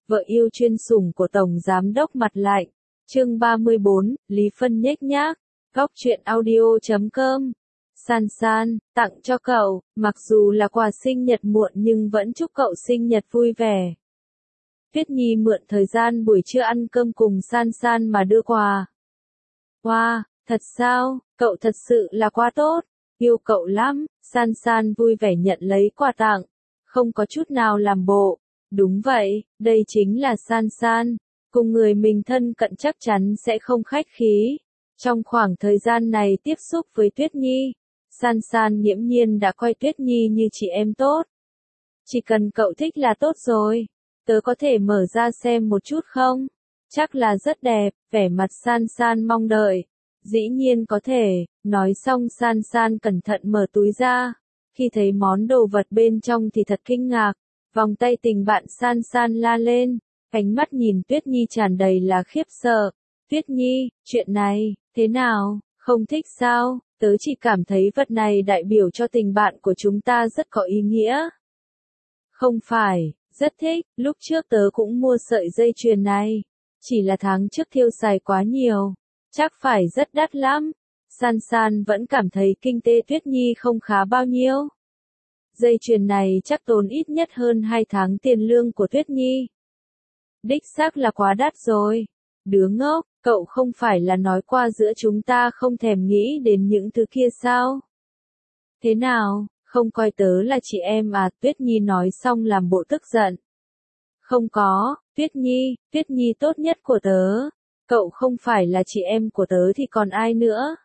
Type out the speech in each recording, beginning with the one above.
vợ yêu chuyên sủng của Tổng Giám đốc mặt lạnh. Chương 34, Lý Phân nhếch nhác. Góc truyện audio.com. San San, tặng cho cậu, mặc dù là quà sinh nhật muộn nhưng vẫn chúc cậu sinh nhật vui vẻ. Tuyết Nhi mượn thời gian buổi trưa ăn cơm cùng San San mà đưa quà. Wow, thật sao, cậu thật sự là quá tốt, yêu cậu lắm. San San vui vẻ nhận lấy quà tặng, không có chút nào làm bộ. Đúng vậy, đây chính là San San, cùng người mình thân cận chắc chắn sẽ không khách khí. Trong khoảng thời gian này tiếp xúc với Tuyết Nhi, San San nghiễm nhiên đã coi Tuyết Nhi như chị em tốt. Chỉ cần cậu thích là tốt rồi, tớ có thể mở ra xem một chút không? Chắc là rất đẹp, vẻ mặt San San mong đợi. Dĩ nhiên có thể, nói xong San San cẩn thận mở túi ra. Khi thấy món đồ vật bên trong thì thật kinh ngạc, vòng tay tình bạn San San la lên, ánh mắt nhìn Tuyết Nhi tràn đầy là khiếp sợ. Tuyết Nhi, chuyện này, thế nào, không thích sao? Tớ chỉ cảm thấy vật này đại biểu cho tình bạn của chúng ta rất có ý nghĩa. Không phải, rất thích, lúc trước tớ cũng mua sợi dây chuyền này. Chỉ là tháng trước tiêu xài quá nhiều, chắc phải rất đắt lắm. San San vẫn cảm thấy kinh tế Tuyết Nhi không khá bao nhiêu. Dây chuyền này chắc tốn ít nhất hơn 2 tháng tiền lương của Tuyết Nhi. Đích xác là quá đắt rồi. Đứa ngốc, cậu không phải là nói qua giữa chúng ta không thèm nghĩ đến những thứ kia sao? Thế nào, không coi tớ là chị em à? Tuyết Nhi nói xong làm bộ tức giận. Không có, Tuyết Nhi tốt nhất của tớ. Cậu không phải là chị em của tớ thì còn ai nữa?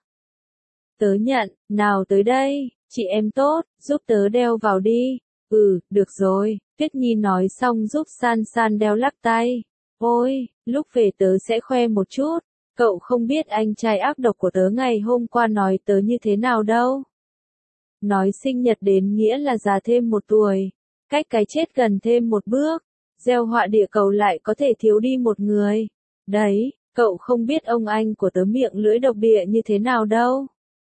Tớ nhận, nào tới đây, chị em tốt, giúp tớ đeo vào đi. Được rồi, Tuyết Nhi nói xong giúp San San đeo lắc tay. Ôi, lúc về tớ sẽ khoe một chút, cậu không biết anh trai ác độc của tớ ngày hôm qua nói tớ như thế nào đâu. Nói sinh nhật đến nghĩa là già thêm 1 tuổi, cách cái chết gần thêm 1 bước, gieo họa địa cầu lại có thể thiếu đi 1 người. Đấy, cậu không biết ông anh của tớ miệng lưỡi độc địa như thế nào đâu.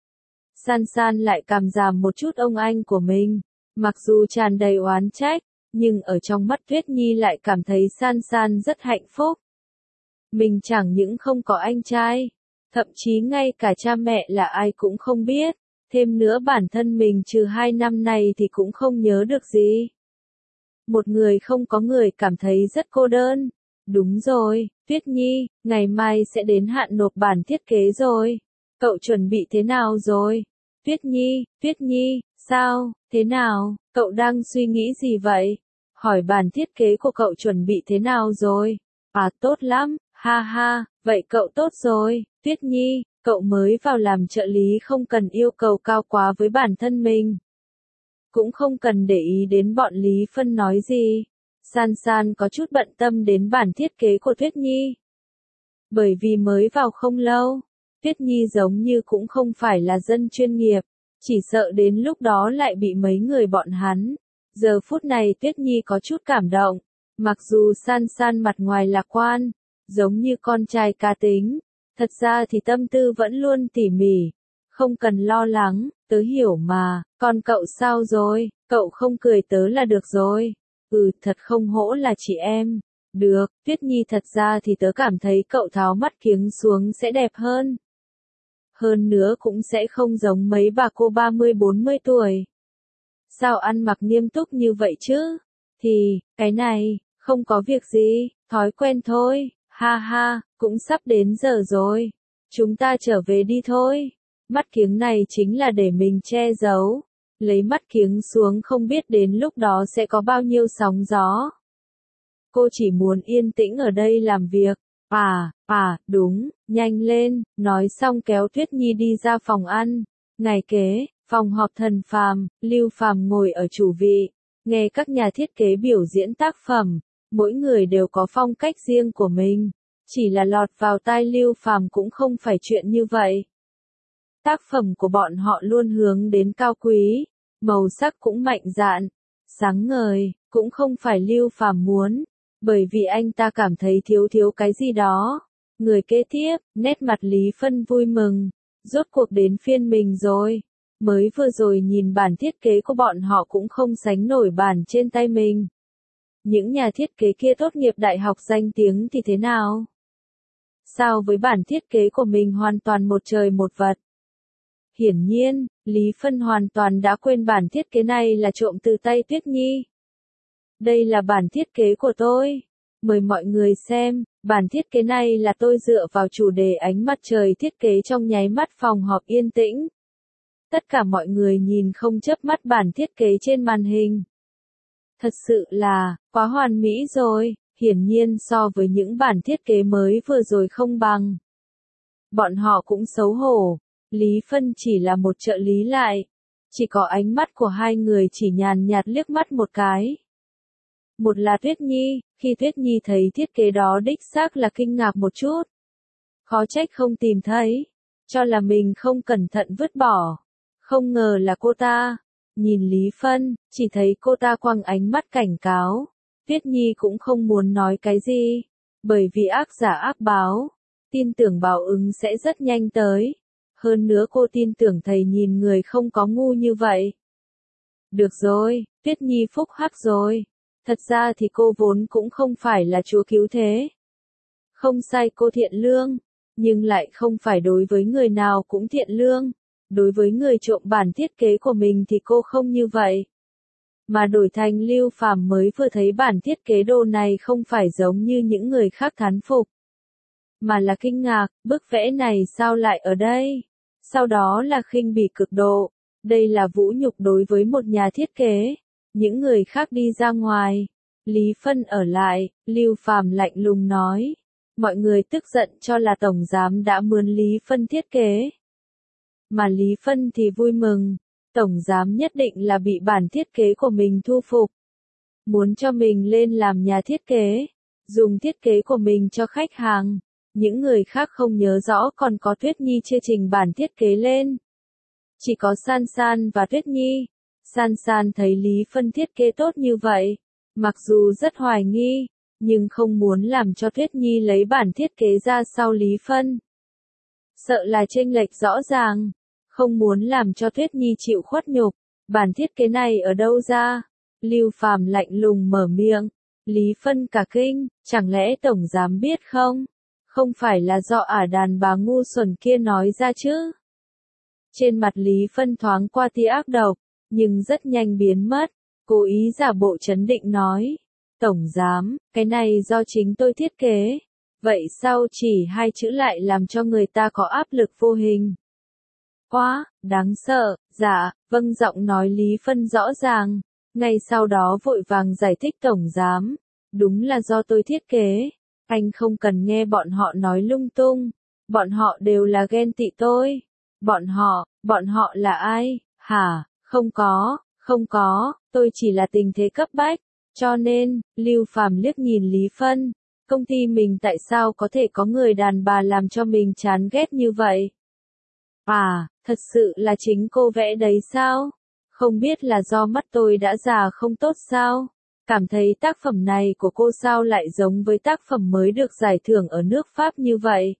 San San lại cảm giảm một chút ông anh của mình, mặc dù tràn đầy oán trách, nhưng ở trong mắt Tuyết Nhi lại cảm thấy San San rất hạnh phúc. Mình chẳng những không có anh trai, thậm chí ngay cả cha mẹ là ai cũng không biết, thêm nữa bản thân mình trừ 2 năm này thì cũng không nhớ được gì. Một người không có người cảm thấy rất cô đơn. Đúng rồi, Tuyết Nhi, ngày mai sẽ đến hạn nộp bản thiết kế rồi. Cậu chuẩn bị thế nào rồi? Tuyết Nhi, sao, thế nào, cậu đang suy nghĩ gì vậy? Hỏi bản thiết kế của cậu chuẩn bị thế nào rồi? À tốt lắm, ha ha, vậy cậu tốt rồi. Tuyết Nhi, cậu mới vào làm trợ lý không cần yêu cầu cao quá với bản thân mình. Cũng không cần để ý đến bọn Lý Phân nói gì. San San có chút bận tâm đến bản thiết kế của Tuyết Nhi. Bởi vì mới vào không lâu, Tuyết Nhi giống như cũng không phải là dân chuyên nghiệp, chỉ sợ đến lúc đó lại bị mấy người bọn hắn. Giờ phút này Tuyết Nhi có chút cảm động, mặc dù San San mặt ngoài lạc quan, giống như con trai cá tính, thật ra thì tâm tư vẫn luôn tỉ mỉ. Không cần lo lắng, tớ hiểu mà, còn cậu sao rồi, cậu không cười tớ là được rồi. Thật không hổ là chị em. Được, Tuyết Nhi thật ra thì tớ cảm thấy cậu tháo mắt kiếng xuống sẽ đẹp hơn. Hơn nữa cũng sẽ không giống mấy bà cô 30-40 tuổi. Sao ăn mặc nghiêm túc như vậy chứ? Thì, cái này, không có việc gì, thói quen thôi, ha ha, cũng sắp đến giờ rồi. Chúng ta trở về đi thôi. Mắt kiếng này chính là để mình che giấu. Lấy mắt kiếng xuống không biết đến lúc đó sẽ có bao nhiêu sóng gió. Cô chỉ muốn yên tĩnh ở đây làm việc. Đúng, nhanh lên, nói xong kéo Tuyết Nhi đi ra phòng ăn. Ngày kế, phòng họp thần Phàm, Lưu Phàm ngồi ở chủ vị, nghe các nhà thiết kế biểu diễn tác phẩm, mỗi người đều có phong cách riêng của mình, chỉ là lọt vào tai Lưu Phàm cũng không phải chuyện như vậy. Tác phẩm của bọn họ luôn hướng đến cao quý, màu sắc cũng mạnh dạn, sáng ngời, cũng không phải Lưu Phàm muốn, bởi vì anh ta cảm thấy thiếu cái gì đó. Người kế tiếp, nét mặt Lý Phân vui mừng, rốt cuộc đến phiên mình rồi. Mới vừa rồi nhìn bản thiết kế của bọn họ cũng không sánh nổi bản trên tay mình. những nhà thiết kế kia tốt nghiệp đại học danh tiếng thì thế nào? Sao với bản thiết kế của mình hoàn toàn một trời một vật? Hiển nhiên, Lý Phân hoàn toàn đã quên bản thiết kế này là trộm từ tay Tuyết Nhi. Đây là bản thiết kế của tôi. Mời mọi người xem, bản thiết kế này là tôi dựa vào chủ đề ánh mặt trời thiết kế trong nháy mắt phòng họp yên tĩnh. Tất cả mọi người nhìn không chớp mắt bản thiết kế trên màn hình. Thật sự là, quá hoàn mỹ rồi, hiển nhiên so với những bản thiết kế mới vừa rồi không bằng. Bọn họ cũng xấu hổ, Lý Phân chỉ là một trợ lý lại. Chỉ có ánh mắt của hai người chỉ nhàn nhạt liếc mắt một cái. Một là Tuyết Nhi, khi Tuyết Nhi thấy thiết kế đó đích xác là kinh ngạc một chút. Khó trách không tìm thấy, cho là mình không cẩn thận vứt bỏ. Không ngờ là cô ta. Nhìn Lý Phân, chỉ thấy cô ta quăng ánh mắt cảnh cáo. Tuyết Nhi cũng không muốn nói cái gì, bởi vì ác giả ác báo, tin tưởng báo ứng sẽ rất nhanh tới. Hơn nữa cô tin tưởng thầy nhìn người không có ngu như vậy. Được rồi, Tuyết Nhi phúc hắc rồi. Thật ra thì cô vốn cũng không phải là chúa cứu thế. Không sai, cô thiện lương, nhưng lại không phải đối với người nào cũng thiện lương. Đối với người trộm bản thiết kế của mình thì cô không như vậy. Mà đổi thành Lưu Phàm mới vừa thấy bản thiết kế đồ này không phải giống như những người khác thán phục. Mà là kinh ngạc, bức vẽ này sao lại ở đây? Sau đó là khinh bỉ cực độ. Đây là vũ nhục đối với một nhà thiết kế. Những người khác đi ra ngoài. Lý Phân ở lại, Lưu Phàm lạnh lùng nói. Mọi người tức giận cho là tổng giám đã mướn Lý Phân thiết kế. Mà Lý Phân thì vui mừng. Tổng giám nhất định là bị bản thiết kế của mình thu phục. Muốn cho mình lên làm nhà thiết kế. Dùng thiết kế của mình cho khách hàng. Những người khác không nhớ rõ còn có Tuyết Nhi chưa trình bản thiết kế lên. Chỉ có San San và Tuyết Nhi. San San thấy Lý Phân thiết kế tốt như vậy. Mặc dù rất hoài nghi, nhưng không muốn làm cho Tuyết Nhi lấy bản thiết kế ra sau Lý Phân. Sợ là chênh lệch rõ ràng. Không muốn làm cho Tuyết Nhi chịu khuất nhục. Bản thiết kế này ở đâu ra? Lưu Phàm lạnh lùng mở miệng. Lý Phân cả kinh, chẳng lẽ tổng giám biết không? Không phải là do đàn bà ngu xuẩn kia nói ra chứ? Trên mặt Lý Phân thoáng qua tia ác độc, nhưng rất nhanh biến mất. Cố ý giả bộ trấn định nói. Tổng giám, cái này do chính tôi thiết kế. Vậy sao chỉ hai chữ lại làm cho người ta có áp lực vô hình? Quá, đáng sợ, dạ, vâng, giọng nói Lý Phân rõ ràng. Ngay sau đó vội vàng giải thích tổng giám. Đúng là do tôi thiết kế. Anh không cần nghe bọn họ nói lung tung. Bọn họ đều là ghen tị tôi. Bọn họ là ai? Hả? Không có, tôi chỉ là tình thế cấp bách. Cho nên, Lưu Phàm liếc nhìn Lý Phân. Công ty mình tại sao có thể có người đàn bà làm cho mình chán ghét như vậy? Thật sự là chính cô vẽ đấy sao? Không biết là do mắt tôi đã già không tốt sao? Cảm thấy tác phẩm này của cô sao lại giống với tác phẩm mới được giải thưởng ở nước Pháp như vậy?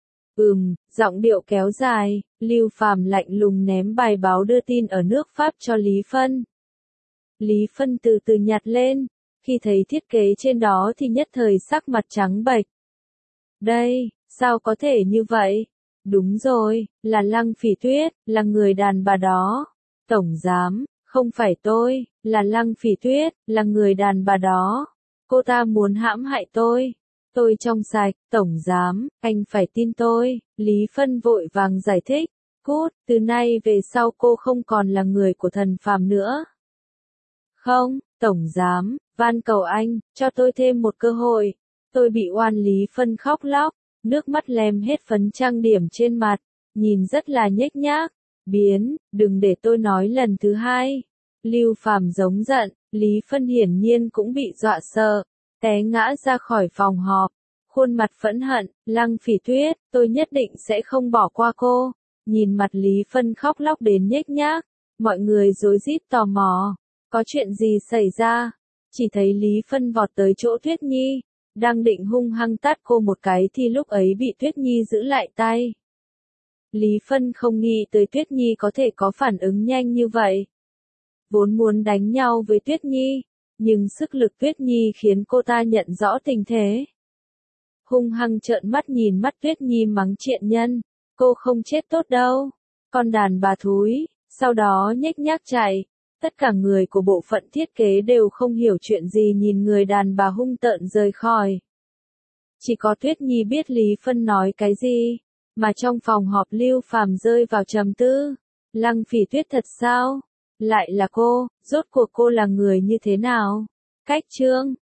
Giọng điệu kéo dài, Lưu Phàm lạnh lùng ném bài báo đưa tin ở nước Pháp cho Lý Phân. Lý Phân từ từ nhặt lên, khi thấy thiết kế trên đó thì nhất thời sắc mặt trắng bệch. Đây, sao có thể như vậy? Đúng rồi, là Lăng Phỉ Tuyết, là người đàn bà đó. Tổng giám, không phải tôi, là Lăng Phỉ Tuyết, là người đàn bà đó. Cô ta muốn hãm hại tôi. Tôi trong sạch, tổng giám, anh phải tin tôi. Lý Phân vội vàng giải thích. Cút, từ nay về sau cô không còn là người của thần phàm nữa. Không, tổng giám, van cầu anh, cho tôi thêm một cơ hội. Tôi bị oan. Lý Phân khóc lóc, nước mắt lem hết phấn trang điểm trên mặt, nhìn rất là nhếch nhác. Đừng để tôi nói lần thứ hai. Lưu Phàm giống giận, Lý Phân hiển nhiên cũng bị dọa sợ, té ngã ra khỏi phòng họp, khuôn mặt phẫn hận. Lăng Phỉ Tuyết, tôi nhất định sẽ không bỏ qua cô. Nhìn mặt Lý Phân khóc lóc đến nhếch nhác, mọi người rối rít tò mò, có chuyện gì xảy ra? Chỉ thấy Lý Phân vọt tới chỗ Tuyết Nhi, đang định hung hăng tát cô một cái thì lúc ấy bị Tuyết Nhi giữ lại tay. Lý Phân không nghĩ tới Tuyết Nhi có thể có phản ứng nhanh như vậy. Vốn muốn đánh nhau với Tuyết Nhi, Nhưng sức lực Tuyết Nhi khiến cô ta nhận rõ tình thế. Hung hăng trợn mắt nhìn mắt Tuyết Nhi mắng triện nhân, cô không chết tốt đâu, con đàn bà thúi, sau đó nhếch nhác chạy. Tất cả người của bộ phận thiết kế đều không hiểu chuyện gì nhìn người đàn bà hung tợn rời khỏi. Chỉ có Tuyết Nhi biết Lý Phân nói cái gì, mà trong phòng họp Lưu Phàm rơi vào trầm tư. Lăng Phỉ Tuyết thật sao? Lại là cô, rốt cuộc cô là người như thế nào? Cách chương